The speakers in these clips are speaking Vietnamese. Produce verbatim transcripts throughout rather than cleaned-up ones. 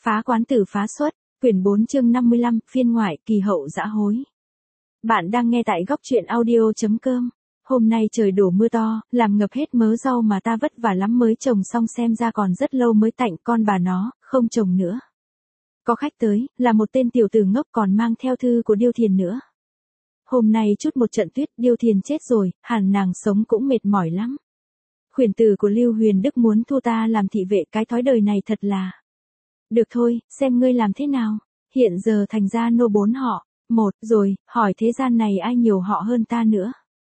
Phá quán tử phá xuất, quyển bốn chương năm mươi lăm, phiên ngoại, kỳ hậu dã hối. Bạn đang nghe tại góc truyện audio.com. Hôm nay trời đổ mưa to, làm ngập hết mớ rau mà ta vất vả lắm mới trồng xong, xem ra còn rất lâu mới tạnh, con bà nó, không trồng nữa. Có khách tới, là một tên tiểu tử ngốc còn mang theo thư của Điêu Thiền nữa. Hôm nay chút một trận tuyết, Điêu Thiền chết rồi, hẳn nàng sống cũng mệt mỏi lắm. Khuyển tử của Lưu Huyền Đức muốn thu ta làm thị vệ, cái thói đời này thật là... Được thôi, xem ngươi làm thế nào. Hiện giờ thành ra nô bốn họ. Một, rồi, hỏi thế gian này ai nhiều họ hơn ta nữa.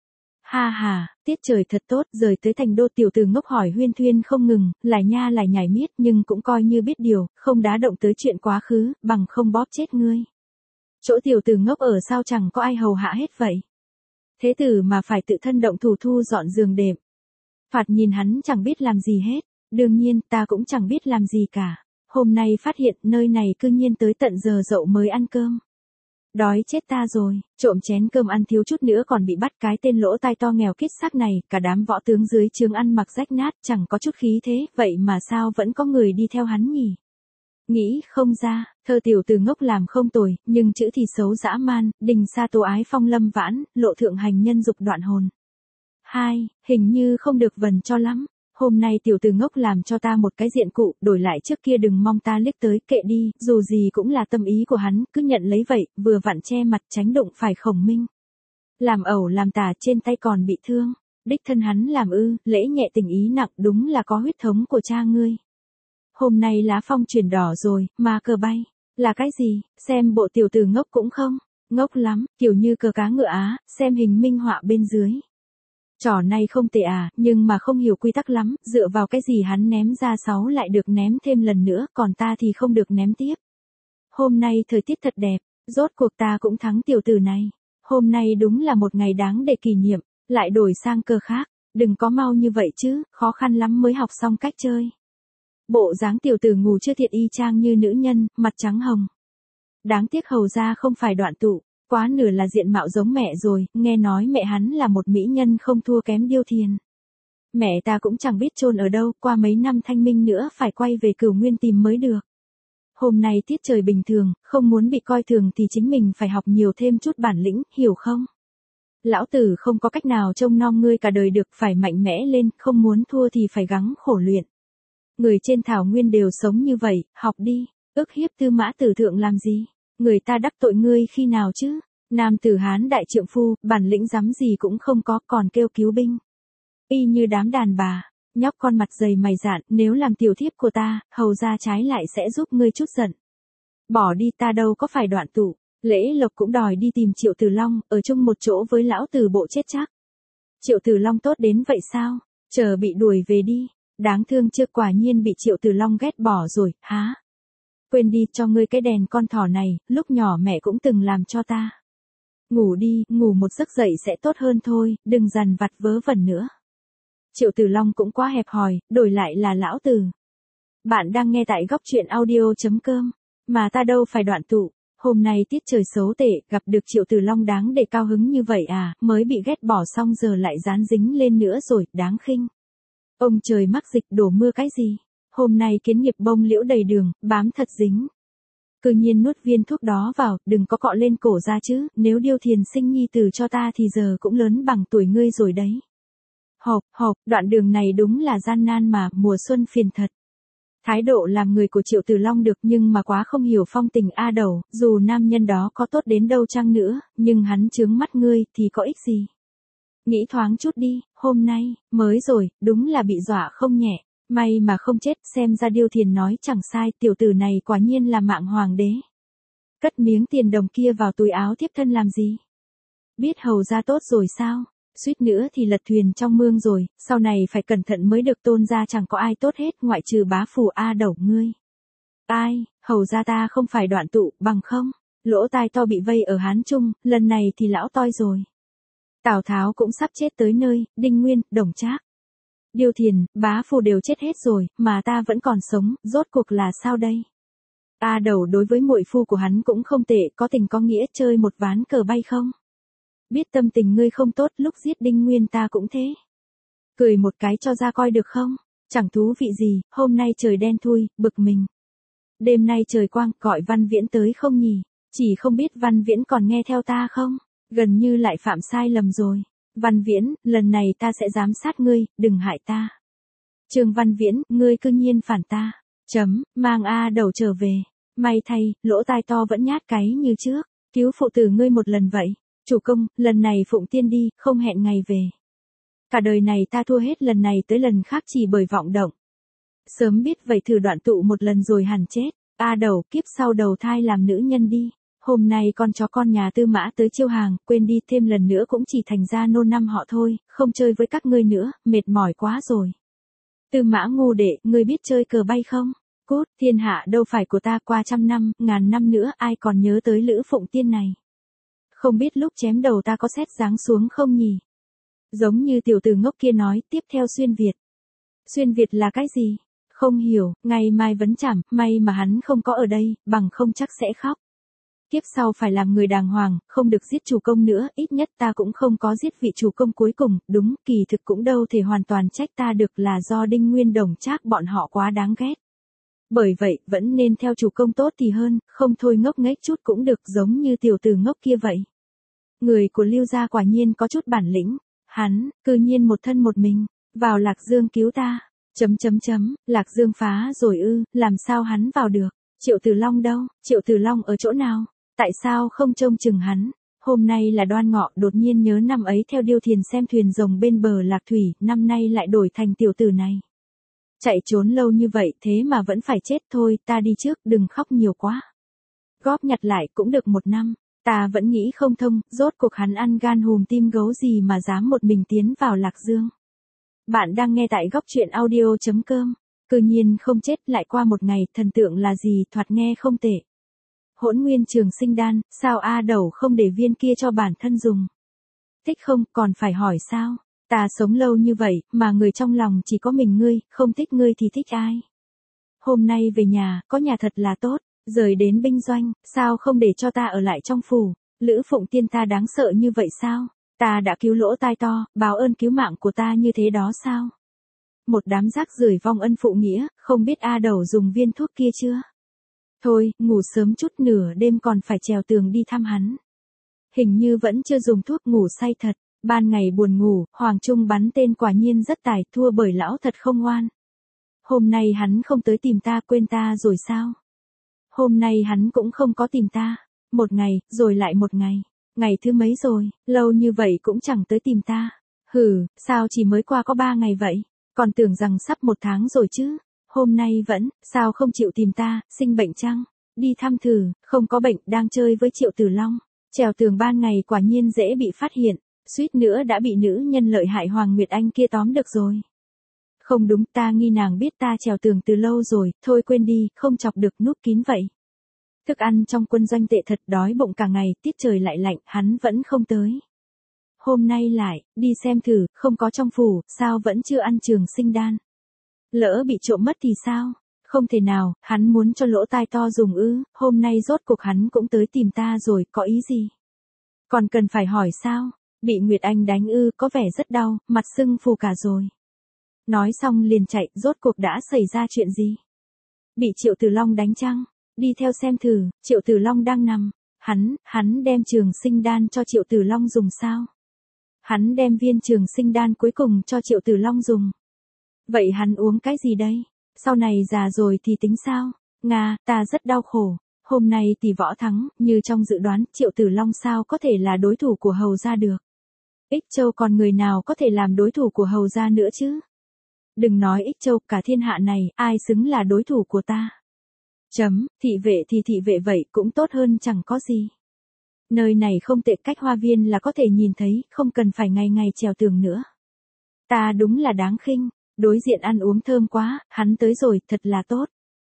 Ha ha, tiết trời thật tốt, rời tới thành đô. Tiểu tử ngốc hỏi huyên thuyên không ngừng, lại nha lại nhảy miết, nhưng cũng coi như biết điều, không đá động tới chuyện quá khứ, bằng không bóp chết ngươi. Chỗ tiểu tử ngốc ở sao chẳng có ai hầu hạ hết vậy. Thế tử mà phải tự thân động thủ thu dọn giường đệm. Thoạt nhìn hắn chẳng biết làm gì hết, đương nhiên ta cũng chẳng biết làm gì cả. Hôm nay phát hiện nơi này cư nhiên tới tận giờ dậu mới ăn cơm. Đói chết ta rồi, trộm chén cơm ăn thiếu chút nữa còn bị bắt, cái tên lỗ tai to nghèo kiết xác này, cả đám võ tướng dưới trướng ăn mặc rách nát, chẳng có chút khí thế, vậy mà sao vẫn có người đi theo hắn nhỉ? Nghĩ không ra, thơ tiểu từ ngốc làm không tồi, nhưng chữ thì xấu dã man, đình sa tố ái phong lâm vãn, lộ thượng hành nhân dục đoạn hồn. Hai, hình như không được vần cho lắm. Hôm nay tiểu tử ngốc làm cho ta một cái diện cụ, đổi lại trước kia đừng mong ta liếc tới, kệ đi, dù gì cũng là tâm ý của hắn, cứ nhận lấy vậy, vừa vặn che mặt tránh đụng phải Khổng Minh. Làm ẩu làm tà trên tay còn bị thương, đích thân hắn làm ư, lễ nhẹ tình ý nặng, đúng là có huyết thống của cha ngươi. Hôm nay lá phong chuyển đỏ rồi, mà cờ bay, là cái gì, xem bộ tiểu tử ngốc cũng không, ngốc lắm, kiểu như cờ cá ngựa Á, xem hình minh họa bên dưới. Trò này không tệ à, nhưng mà không hiểu quy tắc lắm, dựa vào cái gì hắn ném ra sáu lại được ném thêm lần nữa, còn ta thì không được ném tiếp. Hôm nay thời tiết thật đẹp, rốt cuộc ta cũng thắng tiểu tử này. Hôm nay đúng là một ngày đáng để kỷ niệm, lại đổi sang cờ khác, đừng có mau như vậy chứ, khó khăn lắm mới học xong cách chơi. Bộ dáng tiểu tử ngủ chưa thiệt y chang như nữ nhân, mặt trắng hồng. Đáng tiếc hầu ra không phải Đoạn Tụ. Quá nửa là diện mạo giống mẹ rồi, nghe nói mẹ hắn là một mỹ nhân không thua kém Điêu Thiền. Mẹ ta cũng chẳng biết chôn ở đâu, qua mấy năm thanh minh nữa phải quay về Cửu Nguyên tìm mới được. Hôm nay tiết trời bình thường, không muốn bị coi thường thì chính mình phải học nhiều thêm chút bản lĩnh, hiểu không? Lão tử không có cách nào trông nom ngươi cả đời được, phải mạnh mẽ lên, không muốn thua thì phải gắng khổ luyện. Người trên thảo nguyên đều sống như vậy, học đi, ức hiếp Tư Mã Tử Thượng làm gì? Người ta đắc tội ngươi khi nào chứ? Nam tử Hán đại trượng phu, bản lĩnh dám gì cũng không có, còn kêu cứu binh. Y như đám đàn bà, nhóc con mặt dày mày dạn, nếu làm tiểu thiếp của ta, hầu ra trái lại sẽ giúp ngươi chút giận. Bỏ đi, ta đâu có phải Đoạn Tụ. Lễ Lộc cũng đòi đi tìm Triệu Tử Long, ở chung một chỗ với lão tử bộ chết chắc. Triệu Tử Long tốt đến vậy sao? Chờ bị đuổi về đi. Đáng thương chưa, quả nhiên bị Triệu Tử Long ghét bỏ rồi, há? Quên đi, cho ngươi cái đèn con thỏ này, lúc nhỏ mẹ cũng từng làm cho ta. Ngủ đi, ngủ một giấc dậy sẽ tốt hơn thôi, đừng dằn vặt vớ vẩn nữa. Triệu Tử Long cũng quá hẹp hòi, đổi lại là lão tử. Bạn đang nghe tại góc truyện audio.com, mà ta đâu phải Đoạn Tụ. Hôm nay tiết trời xấu tệ, gặp được Triệu Tử Long đáng để cao hứng như vậy à, mới bị ghét bỏ xong giờ lại dán dính lên nữa rồi, đáng khinh. Ông trời mắc dịch đổ mưa cái gì? Hôm nay kiến nghiệp bông liễu đầy đường, bám thật dính. Cứ nhiên nuốt viên thuốc đó vào, đừng có cọ lên cổ ra chứ, nếu Điêu Thiền sinh nhi tử cho ta thì giờ cũng lớn bằng tuổi ngươi rồi đấy. Hộp, hộp, đoạn đường này đúng là gian nan mà, mùa xuân phiền thật. Thái độ làm người của Triệu Tử Long được nhưng mà quá không hiểu phong tình a đầu, dù nam nhân đó có tốt đến đâu chăng nữa, nhưng hắn chướng mắt ngươi thì có ích gì. Nghĩ thoáng chút đi, hôm nay, mới rồi, đúng là bị dọa không nhẹ. May mà không chết, xem ra Điêu Thiền nói chẳng sai, tiểu tử này quả nhiên là mạng hoàng đế. Cất miếng tiền đồng kia vào túi áo tiếp thân làm gì? Biết hầu ra tốt rồi sao? Suýt nữa thì lật thuyền trong mương rồi, sau này phải cẩn thận mới được, tôn ra chẳng có ai tốt hết ngoại trừ bá phù A Đẩu ngươi. Ai, hầu ra ta không phải Đoạn Tụ, bằng không? Lỗ tai to bị vây ở Hán Trung, lần này thì lão toi rồi. Tào Tháo cũng sắp chết tới nơi, Đinh Nguyên, Đồng Trác. Điêu Thiền, bá phù đều chết hết rồi, mà ta vẫn còn sống, rốt cuộc là sao đây? A Đẩu đối với muội phu của hắn cũng không tệ, có tình có nghĩa, chơi một ván cờ bay không? Biết tâm tình ngươi không tốt, lúc giết Đinh Nguyên ta cũng thế. Cười một cái cho ra coi được không? Chẳng thú vị gì, hôm nay trời đen thui, bực mình. Đêm nay trời quang, gọi Văn Viễn tới không nhỉ? Chỉ không biết Văn Viễn còn nghe theo ta không? Gần như lại phạm sai lầm rồi. Văn Viễn, lần này ta sẽ giám sát ngươi, đừng hại ta. Trương Văn Viễn, ngươi cư nhiên phản ta. Chấm, mang A Đầu trở về. May thay, lỗ tai to vẫn nhát cái như trước. Cứu phụ tử ngươi một lần vậy. Chủ công, lần này Phụng Tiên đi, không hẹn ngày về. Cả đời này ta thua hết lần này tới lần khác chỉ bởi vọng động. Sớm biết vậy thử đoạn tụ một lần rồi hẳn chết. A Đầu, kiếp sau đầu thai làm nữ nhân đi. Hôm nay con chó con nhà Tư Mã tới chiêu hàng, quên đi, thêm lần nữa cũng chỉ thành ra nô năm họ thôi, không chơi với các ngươi nữa, mệt mỏi quá rồi. Tư Mã ngu đệ, ngươi biết chơi cờ bay không? Cút, thiên hạ đâu phải của ta, qua trăm năm, ngàn năm nữa ai còn nhớ tới Lữ Phụng Tiên này. Không biết lúc chém đầu ta có xét giáng xuống không nhỉ? Giống như tiểu tử ngốc kia nói, tiếp theo xuyên Việt. Xuyên Việt là cái gì? Không hiểu, ngày mai vấn chảm, may mà hắn không có ở đây, bằng không chắc sẽ khóc. Kiếp sau phải làm người đàng hoàng, không được giết chủ công nữa, ít nhất ta cũng không có giết vị chủ công cuối cùng, đúng, kỳ thực cũng đâu thể hoàn toàn trách ta được, là do Đinh Nguyên Đồng Trác bọn họ quá đáng ghét. Bởi vậy, vẫn nên theo chủ công tốt thì hơn, không thôi ngốc nghếch chút cũng được, giống như tiểu tử ngốc kia vậy. Người của Lưu gia quả nhiên có chút bản lĩnh, hắn, cư nhiên một thân một mình, vào Lạc Dương cứu ta, chấm chấm chấm, Lạc Dương phá rồi ư, làm sao hắn vào được, Triệu Tử Long đâu, Triệu Tử Long ở chỗ nào? Tại sao không trông chừng hắn? Hôm nay là Đoan Ngọ, đột nhiên nhớ năm ấy theo Điêu Thiền xem thuyền rồng bên bờ Lạc Thủy, năm nay lại đổi thành tiểu tử này. Chạy trốn lâu như vậy thế mà vẫn phải chết thôi, ta đi trước, đừng khóc nhiều quá. Góp nhặt lại cũng được một năm, ta vẫn nghĩ không thông, rốt cuộc hắn ăn gan hùm tim gấu gì mà dám một mình tiến vào Lạc Dương. Bạn đang nghe tại góc truyện audio chấm com. Cư nhiên không chết, lại qua một ngày, thần tượng là gì, thoạt nghe không tệ. Hỗn nguyên trường sinh đan, sao A Đầu không để viên kia cho bản thân dùng? Thích không, còn phải hỏi sao? Ta sống lâu như vậy, mà người trong lòng chỉ có mình ngươi, không thích ngươi thì thích ai? Hôm nay về nhà, có nhà thật là tốt, rời đến binh doanh, sao không để cho ta ở lại trong phủ? Lữ Phụng Tiên ta đáng sợ như vậy sao? Ta đã cứu lỗ tai to, báo ơn cứu mạng của ta như thế đó sao? Một đám rác rưởi vong ân phụ nghĩa, không biết A Đầu dùng viên thuốc kia chưa? Thôi, ngủ sớm chút, nửa đêm còn phải trèo tường đi thăm hắn. Hình như vẫn chưa dùng thuốc, ngủ say thật, ban ngày buồn ngủ, Hoàng Trung bắn tên quả nhiên rất tài, thua bởi lão thật không ngoan. Hôm nay hắn không tới tìm ta, quên ta rồi sao? Hôm nay hắn cũng không có tìm ta, một ngày, rồi lại một ngày, ngày thứ mấy rồi, lâu như vậy cũng chẳng tới tìm ta. Hừ, sao chỉ mới qua có ba ngày vậy, còn tưởng rằng sắp một tháng rồi chứ. Hôm nay vẫn, sao không chịu tìm ta, sinh bệnh chăng? Đi thăm thử, không có bệnh, đang chơi với Triệu Tử Long. Trèo tường ban ngày quả nhiên dễ bị phát hiện, suýt nữa đã bị nữ nhân lợi hại Hoàng Nguyệt Anh kia tóm được rồi. Không đúng, ta nghi nàng biết ta trèo tường từ lâu rồi, thôi quên đi, không chọc được, núp kín vậy. Thức ăn trong quân doanh tệ thật, đói bụng cả ngày, tiết trời lại lạnh, hắn vẫn không tới. Hôm nay lại, đi xem thử, không có trong phủ, sao vẫn chưa ăn trường sinh đan? Lỡ bị trộm mất thì sao? Không thể nào, hắn muốn cho lỗ tai to dùng ư, hôm nay rốt cuộc hắn cũng tới tìm ta rồi, có ý gì? Còn cần phải hỏi sao? Bị Nguyệt Anh đánh ư, có vẻ rất đau, mặt sưng phù cả rồi. Nói xong liền chạy, rốt cuộc đã xảy ra chuyện gì? Bị Triệu Tử Long đánh chăng? Đi theo xem thử, Triệu Tử Long đang nằm. Hắn, hắn đem trường sinh đan cho Triệu Tử Long dùng sao? Hắn đem viên trường sinh đan cuối cùng cho Triệu Tử Long dùng. Vậy hắn uống cái gì đây? Sau này già rồi thì tính sao? Nga, ta rất đau khổ. Hôm nay tỷ võ thắng, như trong dự đoán, Triệu Tử Long sao có thể là đối thủ của Hầu gia được? Ích Châu còn người nào có thể làm đối thủ của Hầu gia nữa chứ? Đừng nói Ích Châu, cả thiên hạ này, ai xứng là đối thủ của ta? Chấm, thị vệ thì thị vệ vậy, cũng tốt hơn chẳng có gì. Nơi này không tệ, cách hoa viên là có thể nhìn thấy, không cần phải ngày ngày trèo tường nữa. Ta đúng là đáng khinh, đối diện ăn uống thơm quá, hắn tới rồi, thật là tốt.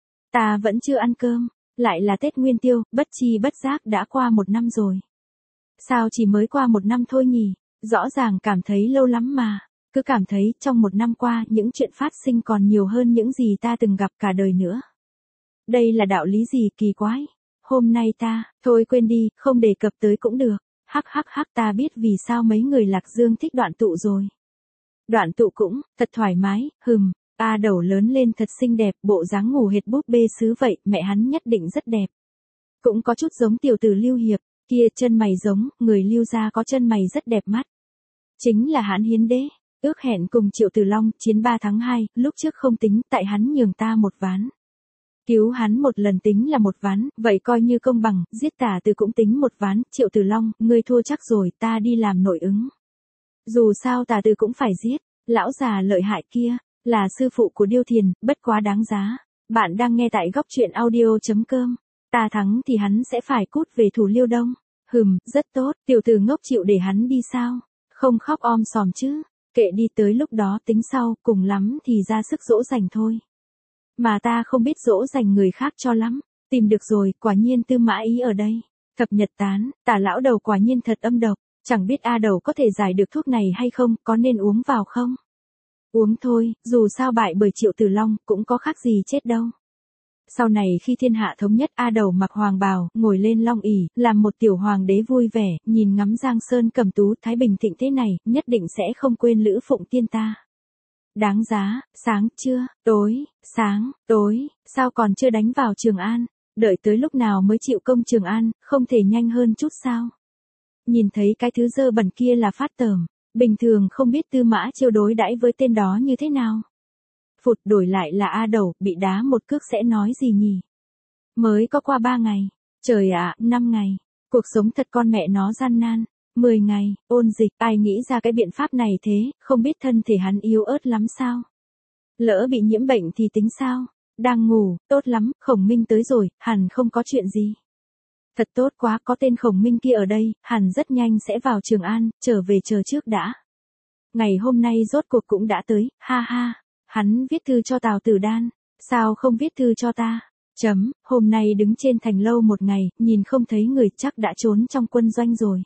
Ta vẫn chưa ăn cơm, lại là Tết Nguyên Tiêu, bất chi bất giác đã qua một năm rồi. Sao chỉ mới qua một năm thôi nhỉ, rõ ràng cảm thấy lâu lắm mà, cứ cảm thấy trong một năm qua những chuyện phát sinh còn nhiều hơn những gì ta từng gặp cả đời nữa. Đây là đạo lý gì kỳ quái? Hôm nay ta, thôi quên đi, không đề cập tới cũng được. Hắc hắc hắc, ta biết vì sao mấy người Lạc Dương thích Đoạn Tụ rồi. Đoạn Tụ cũng, thật thoải mái, hừm, A Đầu lớn lên thật xinh đẹp, bộ dáng ngủ hệt búp bê sứ vậy, mẹ hắn nhất định rất đẹp. Cũng có chút giống tiểu tử Lưu Hiệp, kia chân mày giống, người Lưu gia có chân mày rất đẹp mắt. Chính là Hãn Hiến Đế, ước hẹn cùng Triệu Tử Long chiến ba tháng hai, lúc trước không tính, tại hắn nhường ta một ván. Cứu hắn một lần tính là một ván, vậy coi như công bằng, giết Tả Từ cũng tính một ván, Triệu Tử Long, ngươi thua chắc rồi, ta đi làm nội ứng. Dù sao Tả Từ cũng phải giết, lão già lợi hại kia, là sư phụ của Điêu Thiền, bất quá đáng giá. Bạn đang nghe tại góc truyện audio.com. Ta thắng thì hắn sẽ phải cút về thủ Liêu Đông. Hừm, rất tốt, tiểu tử ngốc chịu để hắn đi sao? Không khóc om sòm chứ, kệ đi, tới lúc đó tính sau, cùng lắm thì ra sức dỗ dành thôi. Mà ta không biết dỗ dành người khác cho lắm. Tìm được rồi, quả nhiên Tư Mã Ý ở đây. Thập Nhật Tán, Tả lão đầu quả nhiên thật âm độc, chẳng biết A Đầu có thể giải được thuốc này hay không, có nên uống vào không? Uống thôi, dù sao bại bởi Triệu Tử Long, cũng có khác gì chết đâu. Sau này khi thiên hạ thống nhất, A Đầu mặc hoàng bào, ngồi lên long ỷ, làm một tiểu hoàng đế vui vẻ, nhìn ngắm Giang Sơn Cẩm Tú, Thái Bình thịnh thế này, nhất định sẽ không quên Lữ Phụng Tiên ta. Đáng giá, sáng, trưa, tối, sáng, tối, sao còn chưa đánh vào Trường An, đợi tới lúc nào mới chịu công Trường An, không thể nhanh hơn chút sao? Nhìn thấy cái thứ dơ bẩn kia là phát tởm, bình thường không biết Tư Mã Chiêu đối đãi với tên đó như thế nào. Phụt, đổi lại là A Đầu, bị đá một cước sẽ nói gì nhỉ? Mới có qua ba ngày, trời ạ, năm ngày, cuộc sống thật con mẹ nó gian nan, mười ngày, ôn dịch, ai nghĩ ra cái biện pháp này thế, không biết thân thể hắn yếu ớt lắm sao? Lỡ bị nhiễm bệnh thì tính sao? Đang ngủ, tốt lắm, Khổng Minh tới rồi, hẳn không có chuyện gì. Thật tốt quá, có tên Khổng Minh kia ở đây, hẳn rất nhanh sẽ vào Trường An, trở về chờ trước đã. Ngày hôm nay rốt cuộc cũng đã tới, ha ha. Hắn viết thư cho Tào Tử Đan, sao không viết thư cho ta? Chấm, hôm nay đứng trên thành lâu một ngày, nhìn không thấy người, chắc đã trốn trong quân doanh rồi.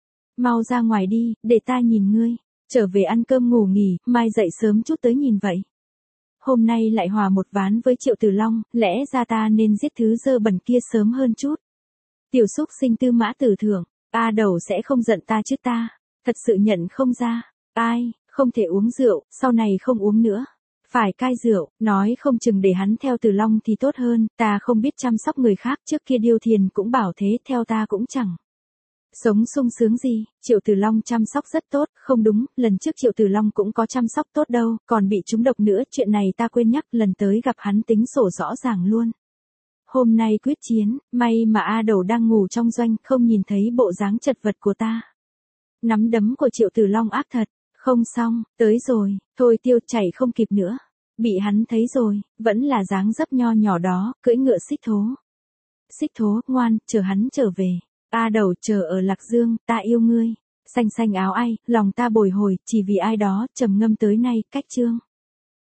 Mau ra ngoài đi, để ta nhìn ngươi, trở về ăn cơm ngủ nghỉ, mai dậy sớm chút tới nhìn vậy. Hôm nay lại hòa một ván với Triệu Tử Long, lẽ ra ta nên giết thứ dơ bẩn kia sớm hơn chút. Tiểu xúc sinh Tư Mã Tử Thượng, A Đầu sẽ không giận ta chứ ta, thật sự nhận không ra, ai, không thể uống rượu, sau này không uống nữa. Phải cai rượu, nói không chừng để hắn theo Tử Long thì tốt hơn, ta không biết chăm sóc người khác, trước kia Điêu Thiền cũng bảo thế, theo ta cũng chẳng sống sung sướng gì. Triệu Tử Long chăm sóc rất tốt, không đúng, lần trước Triệu Tử Long cũng có chăm sóc tốt đâu, còn bị trúng độc nữa, chuyện này ta quên nhắc, lần tới gặp hắn tính sổ rõ ràng luôn. Hôm nay quyết chiến, may mà A Đầu đang ngủ trong doanh, không nhìn thấy bộ dáng chật vật của ta. Nắm đấm của Triệu Tử Long ác thật. Không xong, tới rồi, thôi tiêu chảy không kịp nữa. Bị hắn thấy rồi, vẫn là dáng dấp nho nhỏ đó, cưỡi ngựa Xích Thố. Xích Thố, ngoan, chờ hắn trở về. A Đầu chờ ở Lạc Dương, ta yêu ngươi. Xanh xanh áo ai, lòng ta bồi hồi, chỉ vì ai đó, trầm ngâm tới nay, cách chương.